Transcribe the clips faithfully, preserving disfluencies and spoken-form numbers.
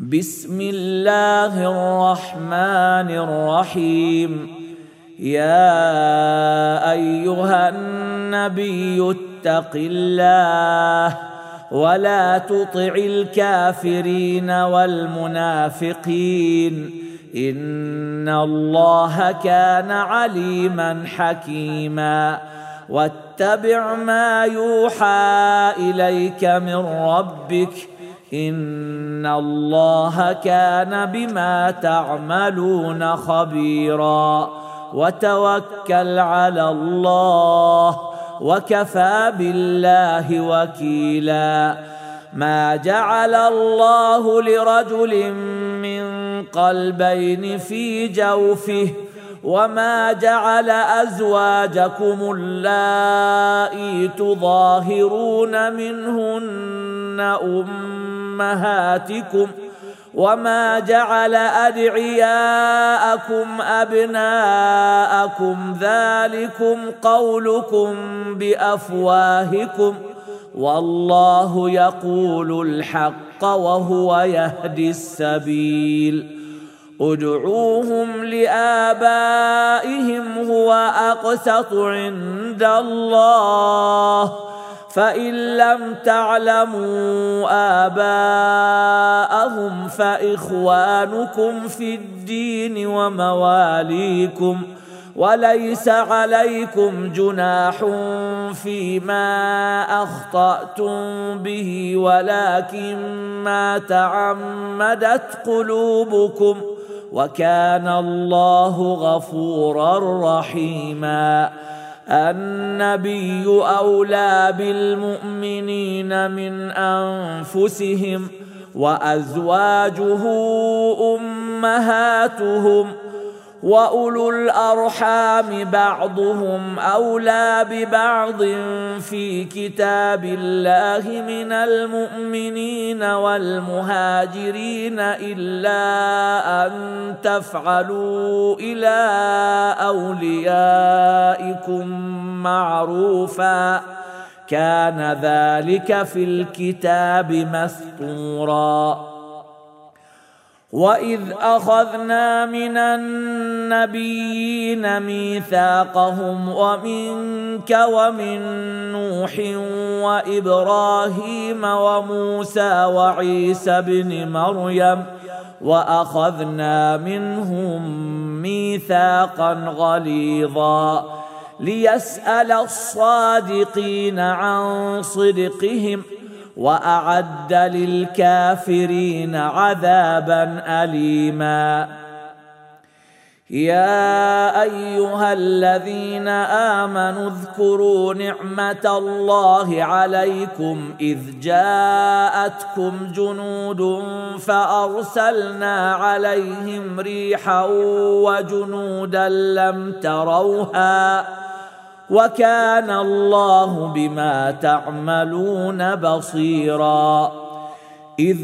بسم الله الرحمن الرحيم. يا أيها النبي اتق الله ولا تطع الكافرين والمنافقين إن الله كان عليما حكيما. واتبع ما يوحى إليك من ربك إن الله كان بما تعملون خبيرا. وتوكل على الله وكفى بالله وكيلا. ما جعل الله لرجل من قلبين في جوفه وما جعل أزواجكم اللائي تظاهرون منهن أمهاتكم وما جعل أدعياءكم أبناءكم ذلكم قولكم بأفواهكم والله يقول الحق وهو يهدي السبيل. ادعوهم لآبائهم هو أقسط عند الله فإن لم تعلموا آباءهم فإخوانكم في الدين ومواليكم وليس عليكم جناح فيما أخطأتم به ولكن ما تعمدت قلوبكم وكان الله غفورا رحيما. النبي أولى بالمؤمنين من أنفسهم وأزواجه أمهاتهم وأولو الأرحام بعضهم أولى ببعض في كتاب الله من المؤمنين والمهاجرين إلا أن تفعلوا إلى أوليائكم معروفا كان ذلك في الكتاب مسطورا. وإذ أخذنا من النبيين ميثاقهم ومنك ومن نوح وإبراهيم وموسى وعيسى بن مريم وأخذنا منهم ميثاقا غليظا ليسأل الصادقين عن صدقهم وأعد للكافرين عذابا أليما. يا أيها الذين آمنوا اذكروا نعمة الله عليكم إذ جاءتكم جنود فأرسلنا عليهم ريحا وجنودا لم تروها وكان الله بما تعملون بصيرا. إذ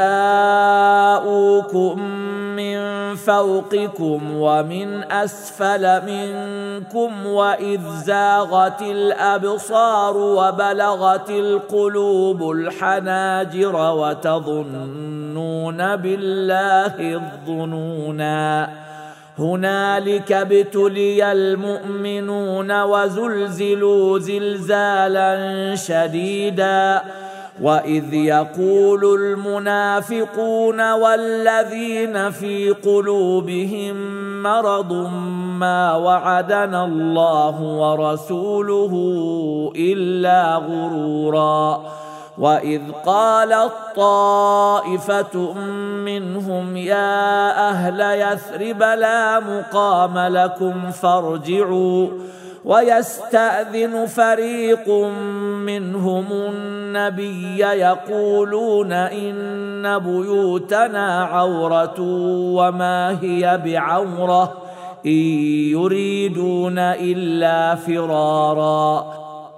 جاءوكم من فوقكم ومن أسفل منكم وإذ زاغت الأبصار وبلغت القلوب الحناجر وتظنون بالله الظنونا. هنالك ابتلي المؤمنون وزلزلوا زلزالا شديدا. وإذ يقول المنافقون والذين في قلوبهم مرض ما وعدنا الله ورسوله إلا غرورا. وإذ قالت طائفة منهم يا أهل يثرب لا مقام لكم فارجعوا ويستأذن فريق منهم النبي يقولون إن بيوتنا عورة وما هي بعورة إن يريدون إلا فرارا.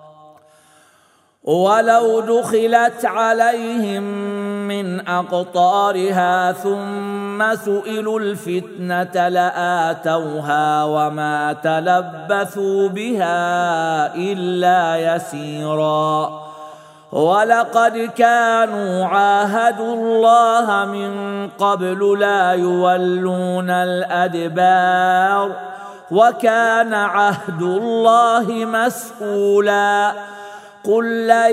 ولو دخلت عليهم من أقطارها ثم سئلوا الفتنة لآتوها وما تلبثوا بها إلا يسيرا. ولقد كانوا عاهدوا الله من قبل لا يولون الأدبار وكان عهد الله مسؤولا قل لن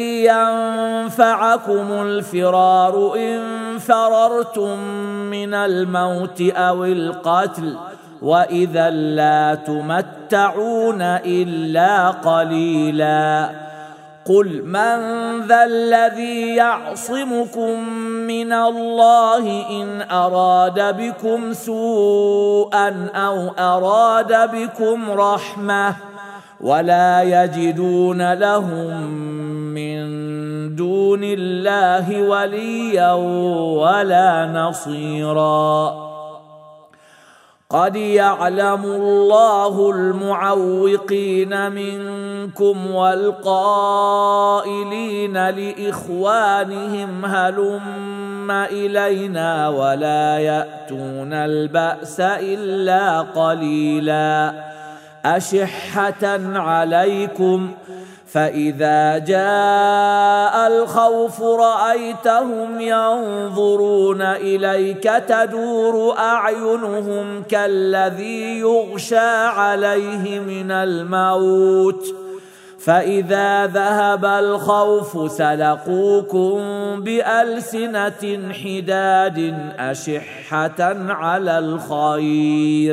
ينفعكم الفرار إن فررتم من الموت أو القتل وإذا لا تمتعون إلا قليلا قل من ذا الذي يعصمكم من الله إن أراد بكم سوءا أو أراد بكم رحمة ولا يجدون لهم من دون الله وليا ولا نصيرا قد يعلم الله المعوقين منكم والقائلين لإخوانهم هلم إلينا ولا يأتون البأس إلا قليلا أشحة عليكم فإذا جاء الخوف رأيتهم ينظرون إليك تدور أعينهم كالذي يغشى عليه من الموت فإذا ذهب الخوف سلقوكم بألسنة حداد أشحة على الخير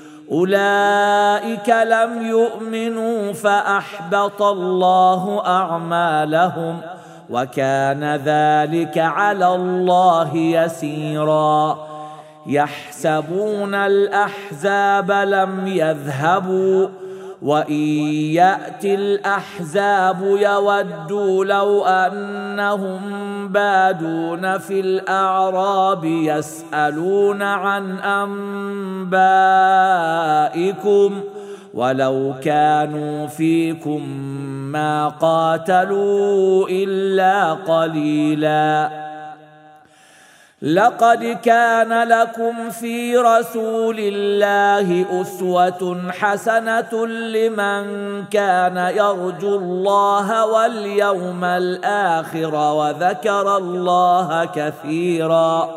أولئك لم يؤمنوا فأحبط الله أعمالهم وكان ذلك على الله يسيرا يحسبون الأحزاب لم يذهبوا وإن يأتي الأحزاب يودوا لو أنهم بادون في الأعراب يسألون عن أنبائكم ولو كانوا فيكم ما قاتلوا إلا قليلا لقد كان لكم في رسول الله أسوة حسنة لمن كان يرجو الله واليوم الآخر وذكر الله كثيرا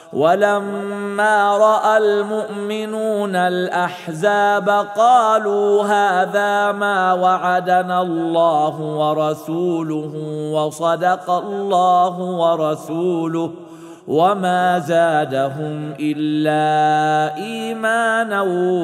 ولما رأى المؤمنون الأحزاب قالوا هذا ما وعدنا الله ورسوله وصدق الله ورسوله وما زادهم إلا إيمانا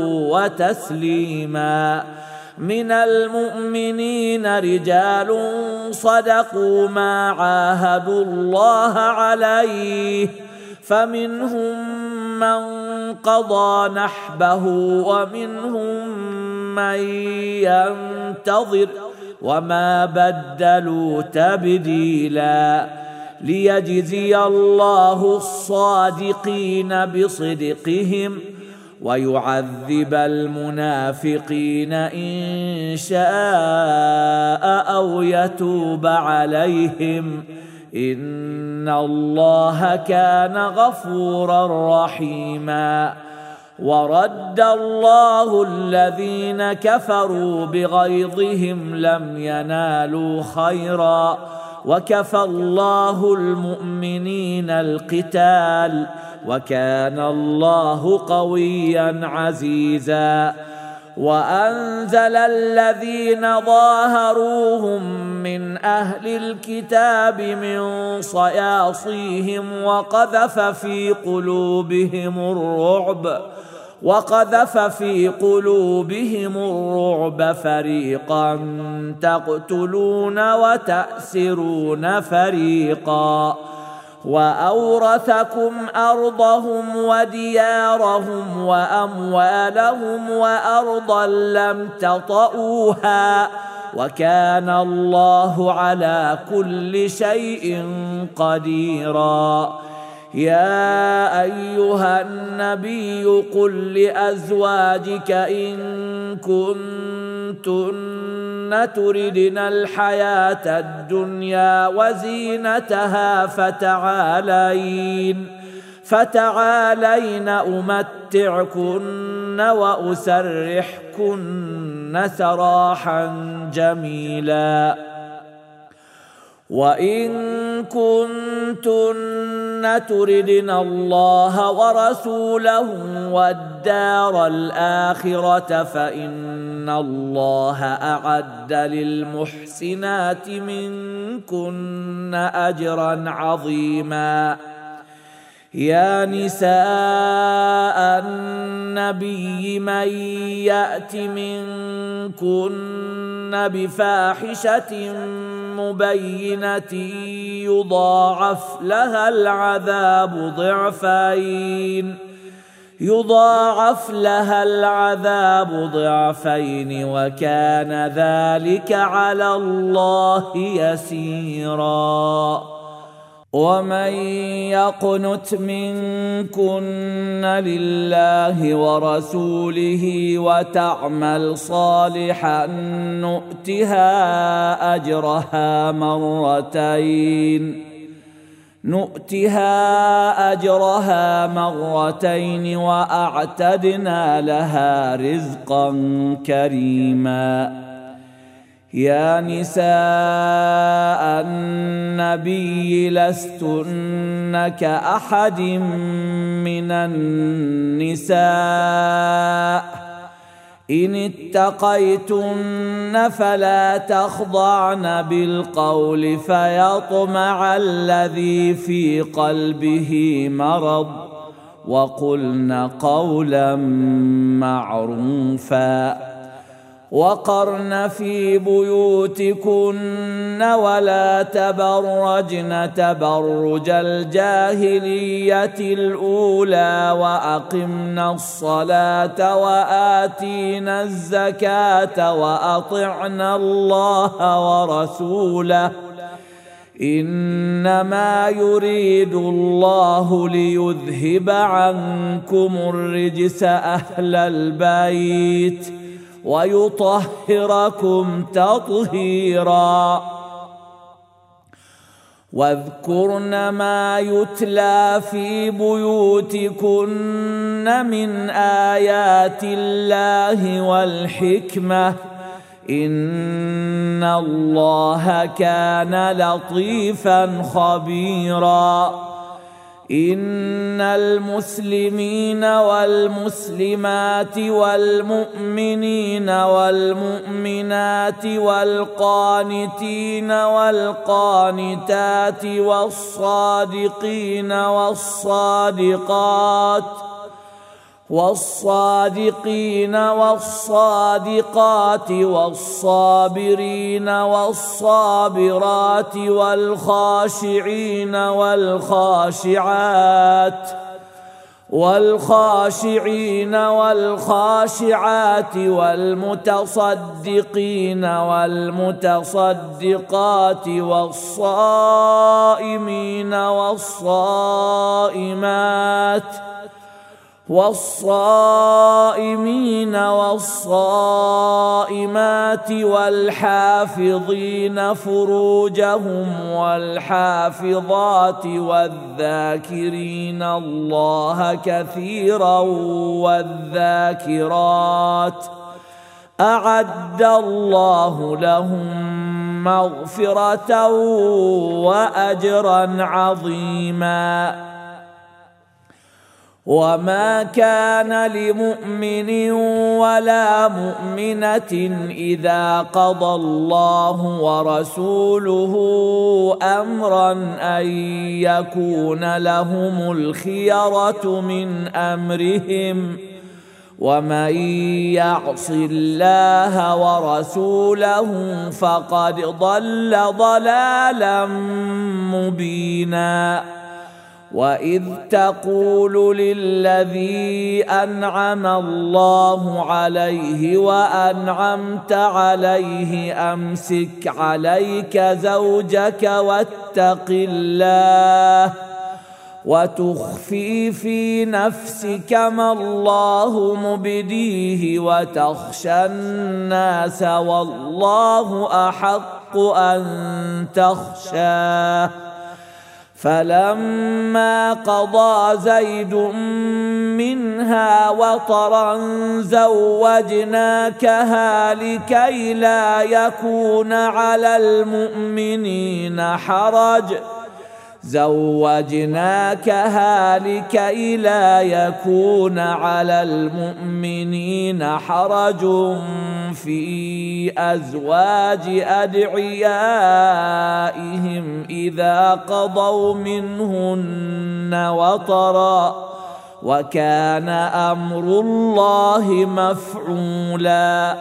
وتسليما من المؤمنين رجال صدقوا ما عاهدوا الله عليه فمنهم من قضى نحبه ومنهم من ينتظر وما بدلوا تبديلا ليجزي الله الصادقين بصدقهم ويعذب المنافقين إن شاء أو يتوب عليهم إن الله كان غفورا رحيما ورد الله الذين كفروا بغيظهم لم ينالوا خيرا وكفى الله المؤمنين القتال وكان الله قويا عزيزا وأنزل الذين ظاهروهم من أهل الكتاب من صياصيهم وقذف في قلوبهم الرعب وقذف في قلوبهم الرعب فريقا تقتلون وتأسرون فريقا وأورثكم أرضهم وديارهم وأموالهم وأرضا لم تطئوها وكان الله على كل شيء قديرا يا أيها النبي قل لأزواجك إن كنتن تردن الحياة الدنيا وزينتها فتعالين فتعالين أمتعكن وأسرحكن سراحا جميلا وإن كنتن تردن الله ورسوله والدار الآخرة فإن الله أعد للمحسنات منكن أجرا عظيما. يا نساء النبي من يأت منكن بفاحشة مبينة يضاعف لها العذاب ضعفين يضاعف لها العذاب ضعفين وكان ذلك على الله يسيرا. ومن يقنت منكن لله ورسوله وتعمل صالحا نؤتها أجرها مرتين نؤتها أجرها مرتين وأعتدنا لها رزقا كريما. يا نساء النبي لستن كأحد من النساء إن اتقيتن فلا تخضعن بالقول فيطمع الذي في قلبه مرض وقلن قولا معروفا. وقرن في بيوتكن ولا تبرجن تبرج الجاهلية الأولى وأقمنا الصلاة وآتينا الزكاة وأطعنا الله ورسوله إنما يريد الله ليذهب عنكم الرجس أهل البيت ويطهركم تطهيرا. واذكرن ما يتلى في بيوتكن من آيات الله والحكمة إن الله كان لطيفا خبيرا. إن المسلمين والمسلمات والمؤمنين والمؤمنات والقانتين والقانتات والصادقين والصادقات والصادقين والصادقات والصابرين والصابرات والخاشعين والخاشعات والخاشعين والخاشعات والمتصدقين والمتصدقات والصائمين والصائمات والصائمين والصائمات والحافظين فروجهم والحافظات والذاكرين الله كثيرا والذاكرات أعد الله لهم مغفرة وأجرا عظيما. وما كان لمؤمن ولا مؤمنة إذا قضى الله ورسوله أمرا أن يكون لهم الخيرة من أمرهم ومن يعص الله ورسوله فقد ضل ضلالا مبينا. وإذ تقول للذي أنعم الله عليه وأنعمت عليه أمسك عليك زوجك واتق الله وتخفي في نفسك ما الله مبديه وتخشى الناس والله أحق أن تخشاه فلما قضى زيد منها وطرا زوجناكها لكي لا يكون على المؤمنين حرج زوجناكها لكي لا يكون على المؤمنين حرج في أزواج أدعيائهم إذا قضوا منهن وطرا وكان أمر الله مفعولا.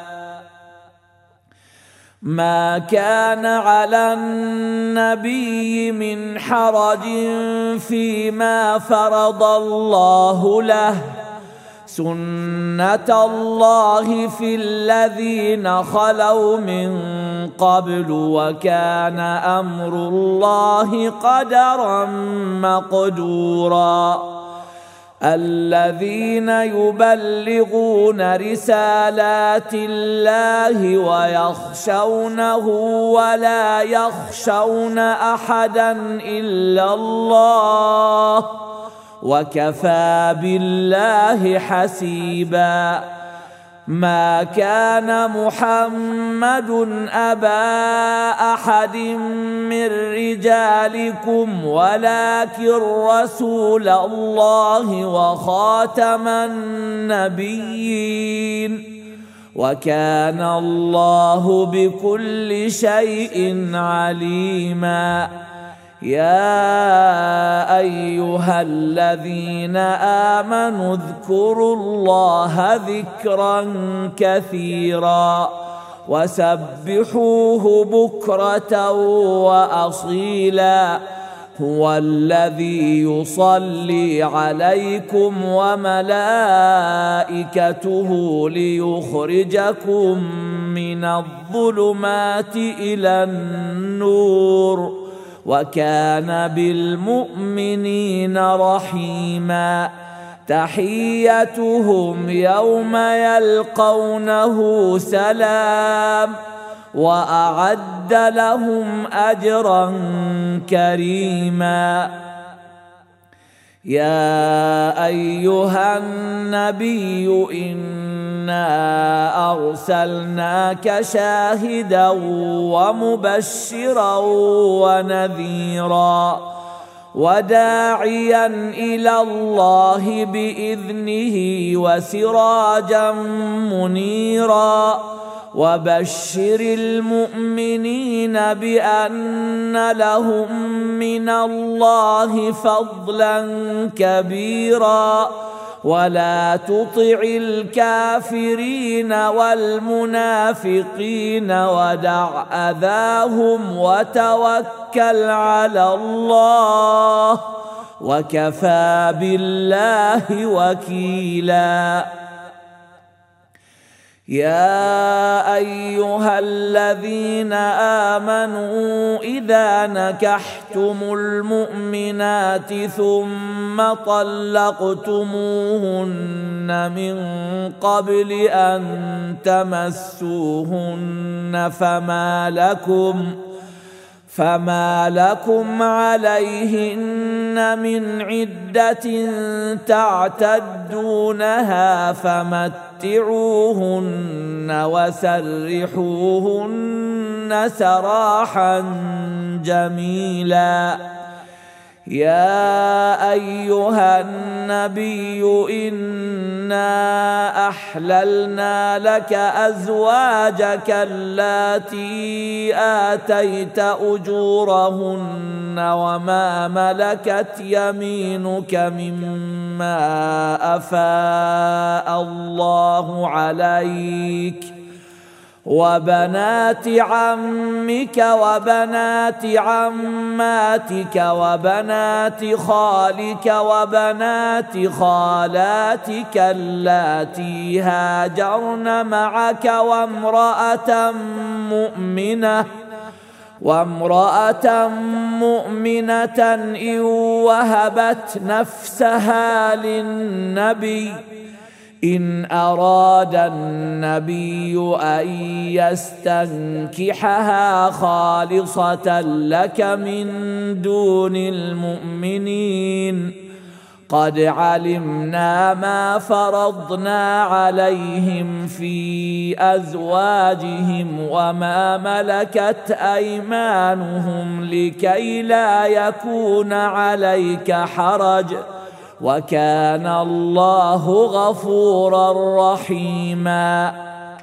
ما كان على النبي من حرج فيما فرض الله له سنة الله في الذين خلوا من قبل وكان أمر الله قدرا مقدورا. الذين يبلغون رسالات الله ويخشونه ولا يخشون أحدا إلا الله وكفى بالله حسيبا. ما كان محمد أبا أحد من رجالكم ولكن رسول الله وخاتم النبيين وكان الله بكل شيء عليما. يا أيها الذين آمنوا اذكروا الله ذكرا كثيرا وسبحوه بكرة وأصيلا. هو الذي يصلي عليكم وملائكته ليخرجكم من الظلمات إلى النور وكان بالمؤمنين رحيما. تحيتهم يوم يلقونه سلام وأعد لهم أجرا كريما. يا أيها النبي إنا أرسلناك شاهدا ومبشرا ونذيرا وداعيا إلى الله بإذنه وسراجا منيرا. وبشر المؤمنين بأن لهم من الله فضلا كبيرا ولا تطع الكافرين والمنافقين ودع أذاهم وتوكل على الله وكفى بالله وكيلا. يا أيها الذين آمنوا إذا نكحتم المؤمنات ثم طلقتموهن من قبل أن تمسوهن فما لكم فما لكم عليهن من عدة تعتدونها فمتعوهن وسرحوهن سراحا جميلا. يا أيها النبي إنا أحللنا لك أزواجك اللاتي آتيت أجورهن وما ملكت يمينك مما أفاء الله عليك وبنات عمك وبنات عماتك وبنات خالك وبنات خالاتك اللاتي هاجرن معك وامرأة مؤمنة وامرأة مؤمنة إن وهبت نفسها للنبي إن أراد النبي أن يستنكحها خالصة لك من دون المؤمنين قد علمنا ما فرضنا عليهم في أزواجهم وما ملكت أيمانهم لكي لا يكون عليك حرج وكان الله غفورا رحيما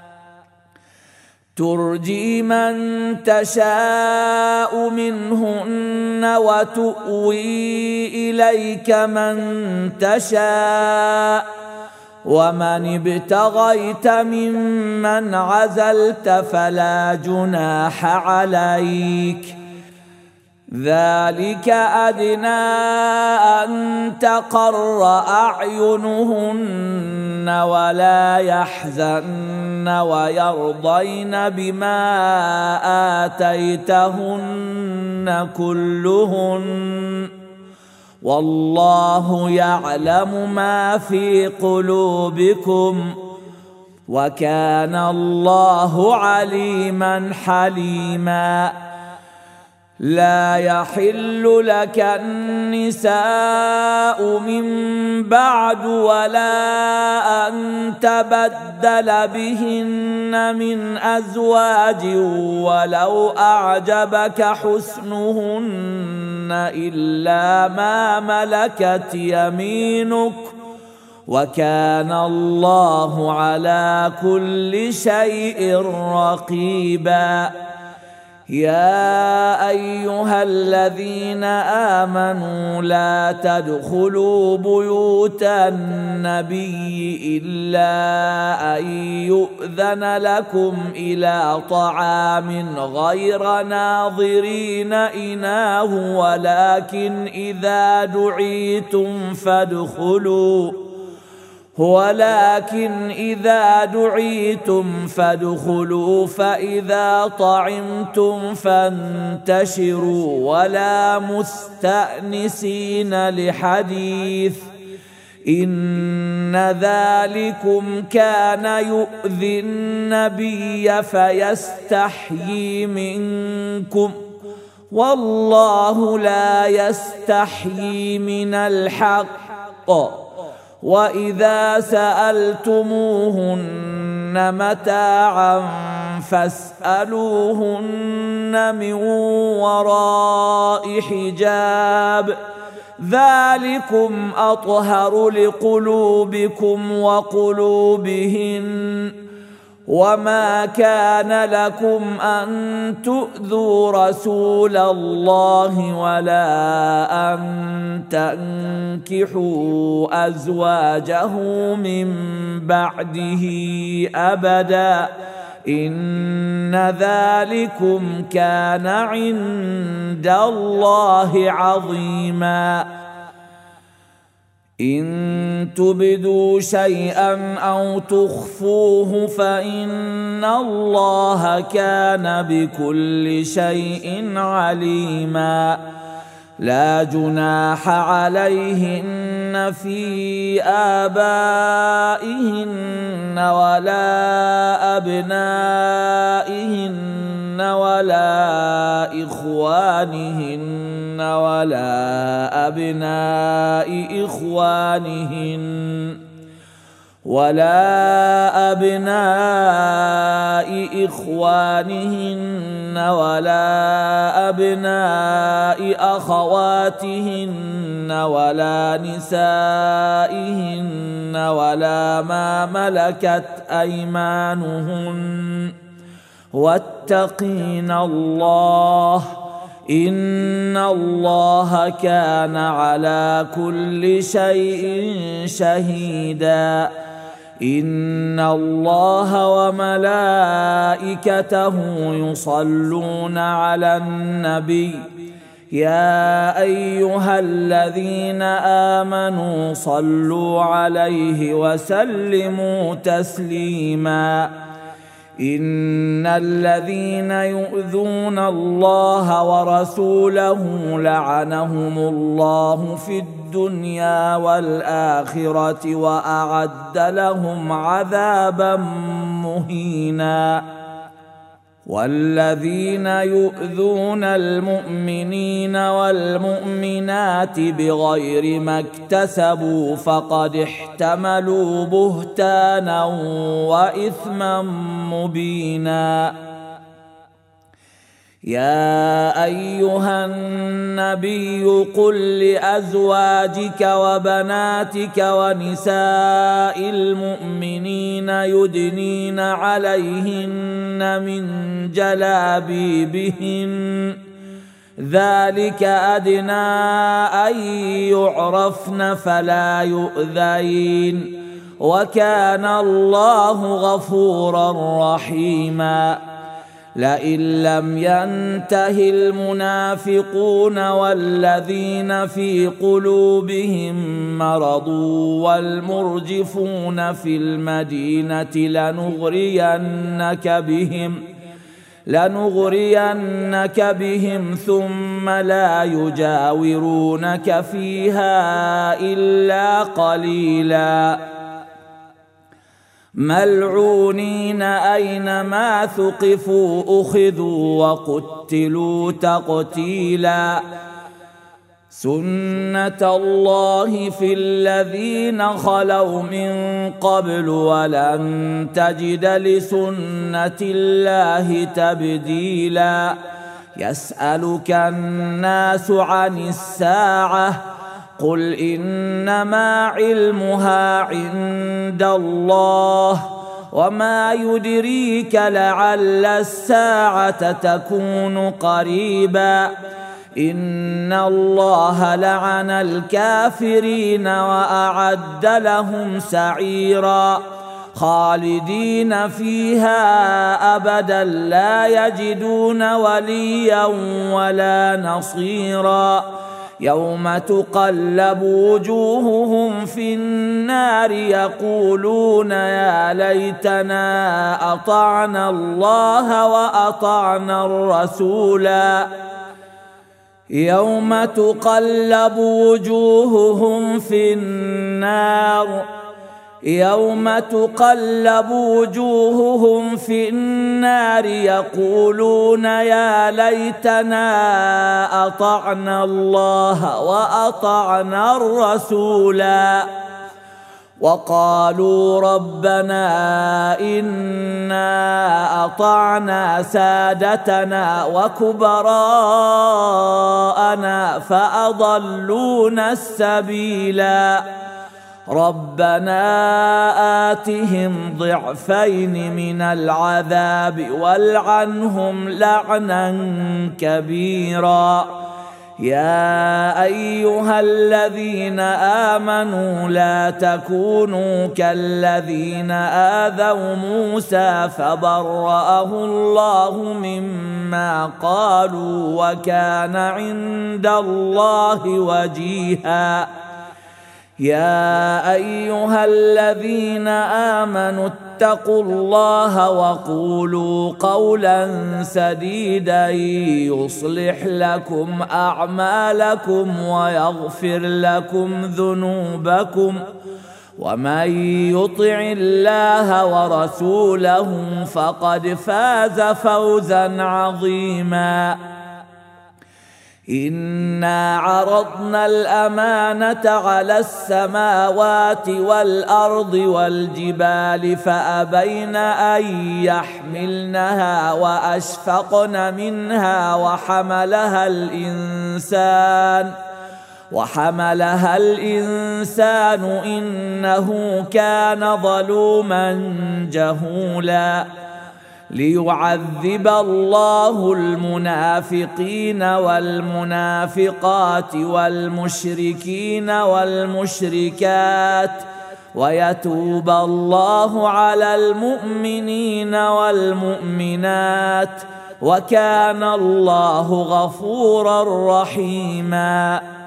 ترجي من تشاء منهن وتؤوي إليك من تشاء ومن ابتغيت ممن عزلت فلا جناح عليك ذلك أدنى أن تقر أعينهن ولا يحزن ويرضين بما آتيتهن كلهن والله يعلم ما في قلوبكم وكان الله عليما حليما لا يحل لك النساء من بعد ولا أن تبدل بهن من أزواج ولو أعجبك حسنهن إلا ما ملكت يمينك وكان الله على كل شيء رقيبا يا أيها الذين آمنوا لا تدخلوا بيوت النبي إلا أن يؤذن لكم إلى طعام غير ناظرين إناه ولكن إذا دعيتم فادخلوا ولكن إذا دعيتم فادخلوا فإذا طعمتم فانتشروا ولا مستأنسين لحديث إن ذلكم كان يؤذي النبي فيستحيي منكم والله لا يستحيي من الحق وإذا سألتموهن متاعا فاسألوهن من وراء حجاب ذلكم أطهر لقلوبكم وقلوبهن وما كان لكم أن تؤذوا رسول الله ولا أن تنكحوا أزواجه من بعده أبدا إن ذلكم كان عند الله عظيما إن تبدوا شيئا أو تخفوه فإن الله كان بكل شيء عليما لا جناح عليهن في آبائهن ولا أبنائهن ولا إخوانهن ولا أبناء إخوانهن ولا أبناء إخوانهن ولا أبناء أخواتهن ولا نسائهن ولا ما ملكت أيمانهن واتقين الله إن الله كان على كل شيء شهيدا إن الله وملائكته يصلون على النبي يا أيها الذين آمنوا صلوا عليه وسلموا تسليما إن الذين يؤذون الله ورسوله لعنهم الله في الدنيا الدنيا والآخرة وأعد لهم عذابا مهينا. والذين يؤذون المؤمنين والمؤمنات بغير ما اكتسبوا فقد احتملوا بهتانا وإثما مبينا. يا أيها النبي قل لأزواجك وبناتك ونساء المؤمنين يدنين عليهن من جلابيبهن ذلك أدنى أن يعرفن فلا يؤذين وكان الله غفورا رحيما. لئن لم ينته المنافقون والذين في قلوبهم مرض والمرجفون في المدينة لنغرينك بهم لنغرينك بهم ثم لا يجاورونك فيها إلا قليلا ملعونين أينما ثقفوا أخذوا وقتلوا تقتيلا. سنة الله في الذين خلوا من قبل ولن تجد لسنة الله تبديلا. يسألك الناس عن الساعة قل إنما علمها عند الله وما يدريك لعل الساعة تكون قريبا. إن الله لعن الكافرين وأعد لهم سعيرا خالدين فيها أبدا لا يجدون وليا ولا نصيرا. يوم تقلب وجوههم في النار يقولون يا ليتنا أطعنا الله وأطعنا الرسولا. يوم تقلب وجوههم في النار يوم تقلب وجوههم في النار يقولون يا ليتنا أطعنا الله وأطعنا الرسولا. وقالوا ربنا إنا أطعنا سادتنا وكبراءنا فأضلونا السبيلا. ربنا آتهم ضعفين من العذاب والعنهم لعنا كبيرا. يا أيها الذين آمنوا لا تكونوا كالذين آذوا موسى فبرأه الله مما قالوا وكان عند الله وجيها. يا أيها الذين آمنوا اتقوا الله وقولوا قولا سديدا يصلح لكم أعمالكم ويغفر لكم ذنوبكم ومن يطع الله ورسوله فقد فاز فوزا عظيما. إنا عرضنا الأمانة على السماوات والأرض والجبال فأبين أن يحملنها وأشفقن منها وحملها الإنسان وحملها الإنسان إنه كان ظلوما جهولا. ليعذب الله المنافقين والمنافقات والمشركين والمشركات ويتوب الله على المؤمنين والمؤمنات وكان الله غفورا رحيما.